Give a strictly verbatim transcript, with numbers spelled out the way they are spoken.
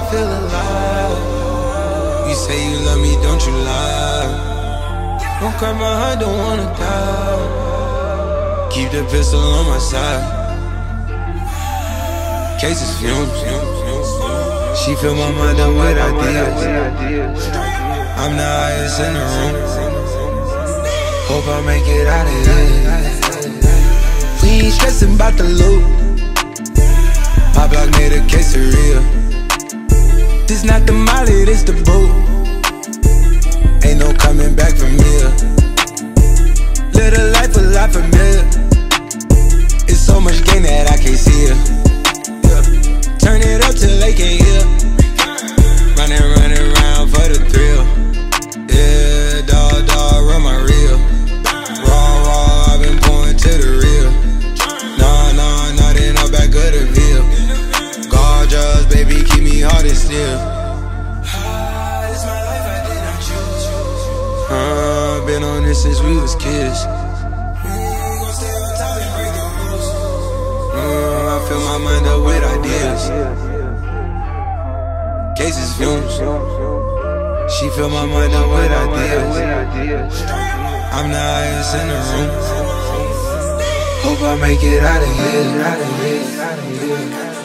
feel alive. You say you love me, don't you lie. Don't cry my heart, don't wanna die. Keep the pistol on my side. Cases fumes. She fill my mind up with ideas. I'm the highest in the room. Hope I make it out of here. We ain't stressing about the loot. My block made a quesadilla. This not the molly, this the boot. Ain't no coming back from here. Live a life a lot familiar. It's so much gain that I can't see it. Yeah. Turn it up till they can't hear. Running, running around for the thrill. Yeah, dawg, dawg, run my reel. Raw, raw, I've been pouring to the real. Nah, nah, not in the back of the veil. Gorgeous, baby, keep me hard and still. It's my life, I did not choose. Uh, been on this since we was kids. Uh, I fill my mind up with ideas. Cases fumes. She fill my mind up with ideas. I'm the highest in the room. Hope I make it out of here.